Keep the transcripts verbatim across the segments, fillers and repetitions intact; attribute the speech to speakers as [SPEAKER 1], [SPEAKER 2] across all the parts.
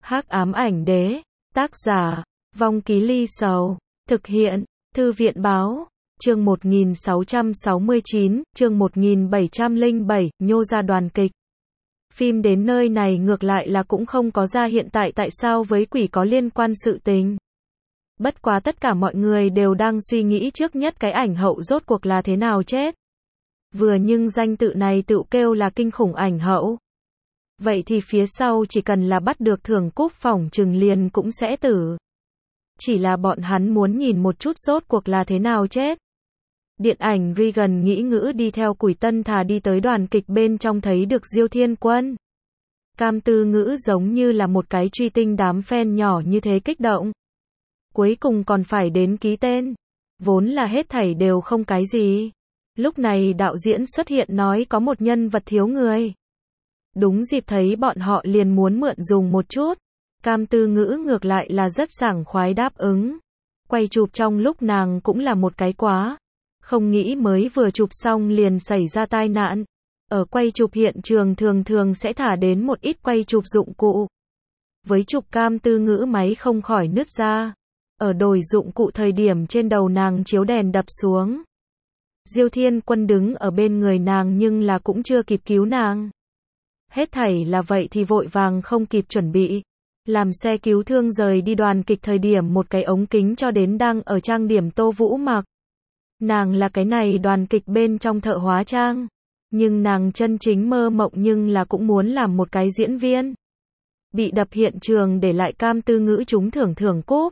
[SPEAKER 1] Hắc ám ảnh đế, tác giả, Vong Ký Ly Sầu, thực hiện, Thư viện báo, chương một nghìn sáu trăm sáu mươi chín, chương một nghìn bảy trăm lẻ bảy, nhô ra đoàn kịch. Phim đến nơi này ngược lại là cũng không có ra hiện tại tại sao với quỷ có liên quan sự tình. Bất quá tất cả mọi người đều đang suy nghĩ trước nhất cái ảnh hậu rốt cuộc là thế nào chết. Vừa nhưng danh tự này tự kêu là kinh khủng ảnh hậu. Vậy thì phía sau chỉ cần là bắt được thưởng cúp phỏng chừng liền cũng sẽ tử. Chỉ là bọn hắn muốn nhìn một chút rốt cuộc là thế nào chết. Điện ảnh Regan nghĩ ngữ đi theo Quỷ Tân Thà đi tới đoàn kịch bên trong thấy được Diêu Thiên Quân. Cam Tư Ngữ giống như là một cái truy tinh đám fan nhỏ như thế kích động. Cuối cùng còn phải đến ký tên. Vốn là hết thảy đều không cái gì. Lúc này đạo diễn xuất hiện nói có một nhân vật thiếu người. Đúng dịp thấy bọn họ liền muốn mượn dùng một chút. Cam Tư Ngữ ngược lại là rất sảng khoái đáp ứng. Quay chụp trong lúc nàng cũng là một cái quá. Không nghĩ mới vừa chụp xong liền xảy ra tai nạn. Ở quay chụp hiện trường thường thường sẽ thả đến một ít quay chụp dụng cụ. Với chụp Cam Tư Ngữ máy không khỏi nứt ra. Ở đổi dụng cụ thời điểm trên đầu nàng chiếu đèn đập xuống. Diêu Thiên Quân đứng ở bên người nàng nhưng là cũng chưa kịp cứu nàng. Hết thảy là vậy thì vội vàng không kịp chuẩn bị. Làm xe cứu thương rời đi đoàn kịch thời điểm một cái ống kính cho đến đang ở trang điểm Tô Vũ Mặc. Nàng là cái này đoàn kịch bên trong thợ hóa trang. Nhưng nàng chân chính mơ mộng nhưng là cũng muốn làm một cái diễn viên. Bị đập hiện trường để lại Cam Tư Ngữ trúng thưởng thưởng cúp.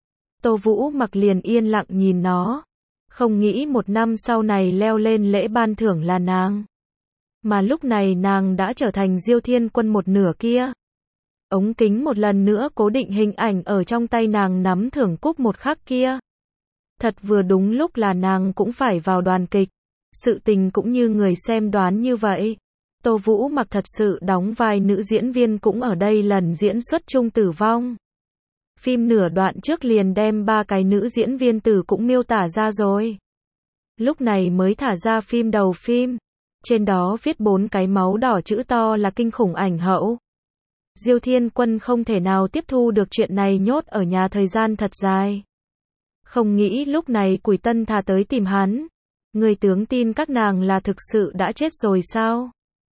[SPEAKER 1] Tô Vũ Mặc liền yên lặng nhìn nó. Không nghĩ một năm sau này leo lên lễ ban thưởng là nàng. Mà lúc này nàng đã trở thành Diêu Thiên Quân một nửa kia. Ống kính một lần nữa cố định hình ảnh ở trong tay nàng nắm thưởng cúp một khắc kia. Thật vừa đúng lúc là nàng cũng phải vào đoàn kịch. Sự tình cũng như người xem đoán như vậy. Tô Vũ Mặc thật sự đóng vai nữ diễn viên cũng ở đây lần diễn xuất chung tử vong. Phim nửa đoạn trước liền đem ba cái nữ diễn viên tử cũng miêu tả ra rồi. Lúc này mới thả ra phim đầu phim. Trên đó viết bốn cái máu đỏ chữ to là kinh khủng ảnh hậu. Diêu Thiên Quân không thể nào tiếp thu được chuyện này nhốt ở nhà thời gian thật dài. Không nghĩ lúc này Quỷ Tân Thà tới tìm hắn. Người tướng tin các nàng là thực sự đã chết rồi sao?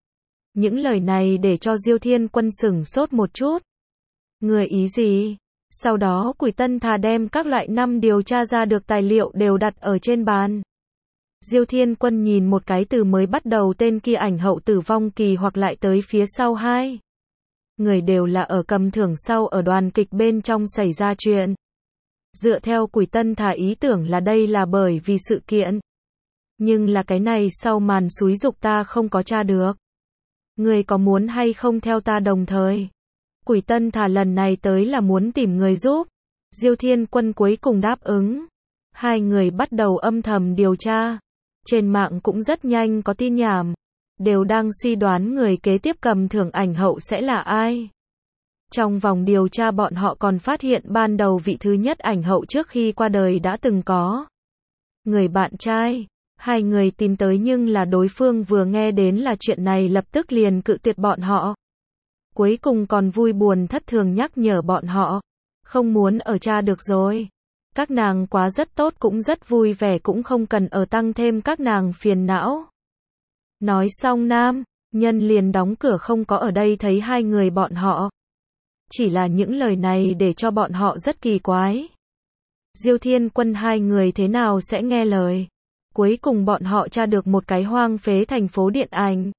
[SPEAKER 1] Những lời này để cho Diêu Thiên Quân sửng sốt một chút. Người ý gì? Sau đó Quỷ Tân Thà đem các loại năm điều tra ra được tài liệu đều đặt ở trên bàn. Diêu Thiên Quân nhìn một cái từ mới bắt đầu tên kia ảnh hậu tử vong kỳ hoặc lại tới phía sau hai. Người đều là ở cầm thưởng sau ở đoàn kịch bên trong xảy ra chuyện. Dựa theo Quỷ Tân Thà ý tưởng là đây là bởi vì sự kiện. Nhưng là cái này sau màn xúi giục ta không có tra được. Người có muốn hay không theo ta đồng thời? Quỷ Tân Thà lần này tới là muốn tìm người giúp. Diêu Thiên Quân cuối cùng đáp ứng. Hai người bắt đầu âm thầm điều tra. Trên mạng cũng rất nhanh có tin nhảm. Đều đang suy đoán người kế tiếp cầm thưởng ảnh hậu sẽ là ai. Trong vòng điều tra bọn họ còn phát hiện ban đầu vị thứ nhất ảnh hậu trước khi qua đời đã từng có người bạn trai. Hai người tìm tới nhưng là đối phương vừa nghe đến là chuyện này lập tức liền cự tuyệt bọn họ. Cuối cùng còn vui buồn thất thường nhắc nhở bọn họ. Không muốn ở cha được rồi. Các nàng quá rất tốt cũng rất vui vẻ cũng không cần ở tăng thêm các nàng phiền não. Nói xong nam, nhân liền đóng cửa không có ở đây thấy hai người bọn họ. Chỉ là những lời này để cho bọn họ rất kỳ quái. Diêu Thiên Quân hai người thế nào sẽ nghe lời. Cuối cùng bọn họ tra được một cái hoang phế thành phố điện ảnh.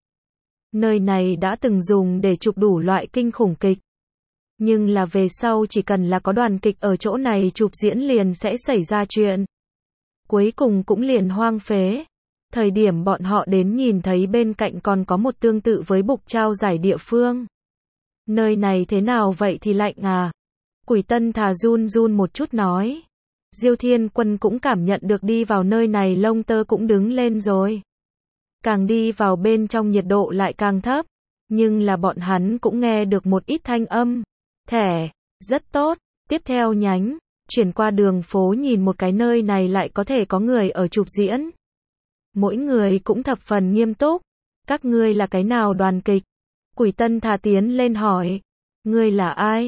[SPEAKER 1] Nơi này đã từng dùng để chụp đủ loại kinh khủng kịch. Nhưng là về sau chỉ cần là có đoàn kịch ở chỗ này chụp diễn liền sẽ xảy ra chuyện. Cuối cùng cũng liền hoang phế. Thời điểm bọn họ đến nhìn thấy bên cạnh còn có một tương tự với bục trao giải địa phương. Nơi này thế nào vậy thì lạnh à? Quỷ Tân Thà run run một chút nói. Diêu Thiên Quân cũng cảm nhận được đi vào nơi này lông tơ cũng đứng lên rồi. Càng đi vào bên trong nhiệt độ lại càng thấp. Nhưng là bọn hắn cũng nghe được một ít thanh âm. Thẻ, rất tốt. Tiếp theo nhánh, chuyển qua đường phố nhìn một cái nơi này lại có thể có người ở chụp diễn. Mỗi người cũng thập phần nghiêm túc. Các ngươi là cái nào đoàn kịch? Quỷ Tân Thà tiến lên hỏi. Ngươi là ai?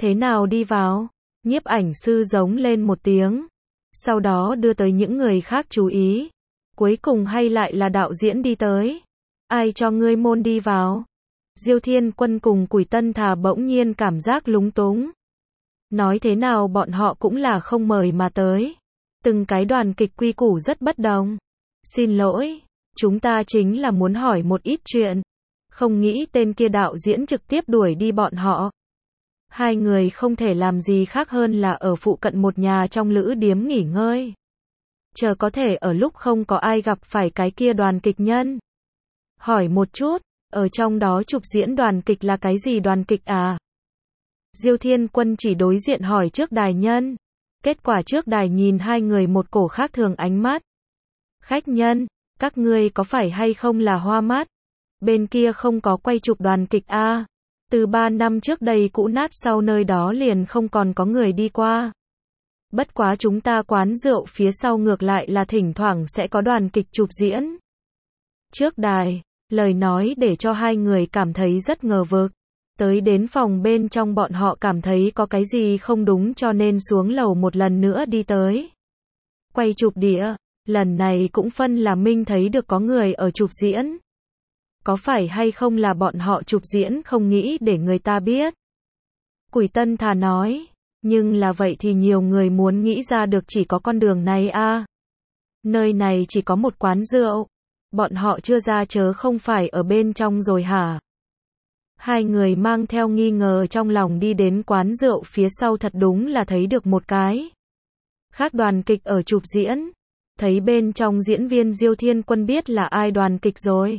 [SPEAKER 1] Thế nào đi vào? Nhiếp ảnh sư giống lên một tiếng. Sau đó đưa tới những người khác chú ý. Cuối cùng hay lại là đạo diễn đi tới. Ai cho ngươi môn đi vào? Diêu Thiên Quân cùng Quỷ Tân Thà bỗng nhiên cảm giác lúng túng. Nói thế nào bọn họ cũng là không mời mà tới. Từng cái đoàn kịch quy củ rất bất đồng. Xin lỗi, chúng ta chính là muốn hỏi một ít chuyện. Không nghĩ tên kia đạo diễn trực tiếp đuổi đi bọn họ. Hai người không thể làm gì khác hơn là ở phụ cận một nhà trong lữ điếm nghỉ ngơi. Chờ có thể ở lúc không có ai gặp phải cái kia đoàn kịch nhân. Hỏi một chút, ở trong đó chụp diễn đoàn kịch là cái gì đoàn kịch à? Diêu Thiên Quân chỉ đối diện hỏi trước đài nhân. Kết quả trước đài nhìn hai người một cổ khác thường ánh mắt. Khách nhân, các ngươi có phải hay không là hoa mắt? Bên kia không có quay chụp đoàn kịch à? Từ ba năm trước đây cũ nát sau nơi đó liền không còn có người đi qua. Bất quá chúng ta quán rượu phía sau ngược lại là thỉnh thoảng sẽ có đoàn kịch chụp diễn. Trước đài, lời nói để cho hai người cảm thấy rất ngờ vực. Tới đến phòng bên trong bọn họ cảm thấy có cái gì không đúng cho nên xuống lầu một lần nữa đi tới. Quay chụp đĩa, lần này cũng phân là Minh thấy được có người ở chụp diễn. Có phải hay không là bọn họ chụp diễn không nghĩ để người ta biết? Quỷ Tân Thà nói, nhưng là vậy thì nhiều người muốn nghĩ ra được chỉ có con đường này a. Nơi này chỉ có một quán rượu. Bọn họ chưa ra chớ không phải ở bên trong rồi hả? Hai người mang theo nghi ngờ trong lòng đi đến quán rượu phía sau thật đúng là thấy được một cái. Khác đoàn kịch ở chụp diễn. Thấy bên trong diễn viên Diêu Thiên Quân biết là ai đoàn kịch rồi.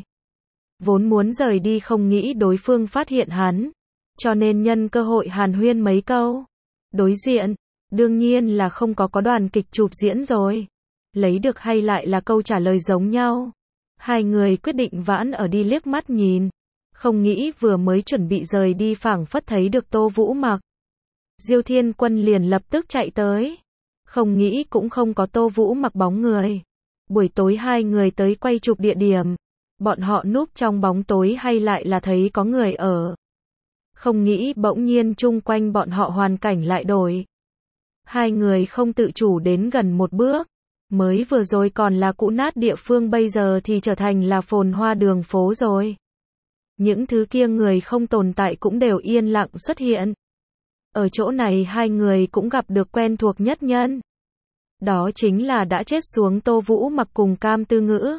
[SPEAKER 1] Vốn muốn rời đi không nghĩ đối phương phát hiện hắn. Cho nên nhân cơ hội hàn huyên mấy câu. Đối diện, đương nhiên là không có có đoàn kịch chụp diễn rồi. Lấy được hay lại là câu trả lời giống nhau. Hai người quyết định vãn ở đi liếc mắt nhìn. Không nghĩ vừa mới chuẩn bị rời đi phảng phất thấy được Tô Vũ Mặc. Diêu Thiên Quân liền lập tức chạy tới. Không nghĩ cũng không có Tô Vũ Mặc bóng người. Buổi tối hai người tới quay chụp địa điểm. Bọn họ núp trong bóng tối hay lại là thấy có người ở. Không nghĩ bỗng nhiên chung quanh bọn họ hoàn cảnh lại đổi. Hai người không tự chủ đến gần một bước. Mới vừa rồi còn là cũ nát địa phương bây giờ thì trở thành là phồn hoa đường phố rồi. Những thứ kia người không tồn tại cũng đều yên lặng xuất hiện. Ở chỗ này hai người cũng gặp được quen thuộc nhất nhân. Đó chính là đã chết xuống Tô Vũ Mặc cùng Cam Tư Ngữ.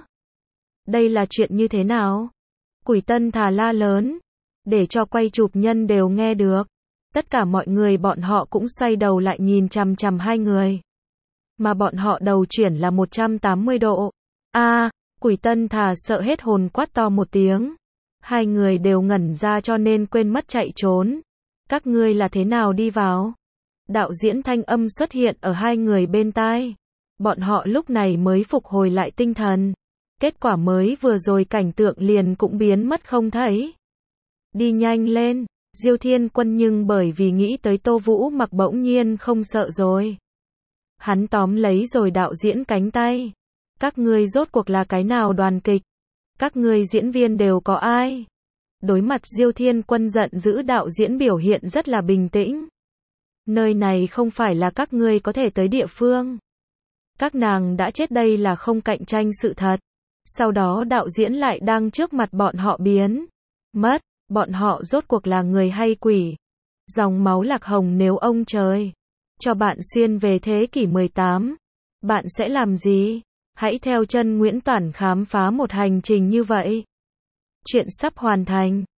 [SPEAKER 1] Đây là chuyện như thế nào? Quỷ Tân Thà la lớn. Để cho quay chụp nhân đều nghe được. Tất cả mọi người bọn họ cũng xoay đầu lại nhìn chằm chằm hai người. Mà bọn họ đầu chuyển là một trăm tám mươi độ. A, à, Quỷ Tân Thà sợ hết hồn quát to một tiếng. Hai người đều ngẩn ra cho nên quên mất chạy trốn. Các ngươi là thế nào đi vào? Đạo diễn thanh âm xuất hiện ở hai người bên tai. Bọn họ lúc này mới phục hồi lại tinh thần. Kết quả mới vừa rồi cảnh tượng liền cũng biến mất không thấy. Đi nhanh lên, Diêu Thiên Quân nhưng bởi vì nghĩ tới Tô Vũ Mặc bỗng nhiên không sợ rồi. Hắn tóm lấy rồi đạo diễn cánh tay. Các ngươi rốt cuộc là cái nào đoàn kịch? Các ngươi diễn viên đều có ai? Đối mặt Diêu Thiên Quân giận dữ đạo diễn biểu hiện rất là bình tĩnh. Nơi này không phải là các ngươi có thể tới địa phương. Các nàng đã chết đây là không cạnh tranh sự thật. Sau đó đạo diễn lại đang trước mặt bọn họ biến mất. Bọn họ rốt cuộc là người hay quỷ? Dòng máu lạc hồng nếu ông trời cho bạn xuyên về thế kỷ mười tám, bạn sẽ làm gì? Hãy theo chân Nguyễn Toản khám phá một hành trình như vậy. Chuyện sắp hoàn thành.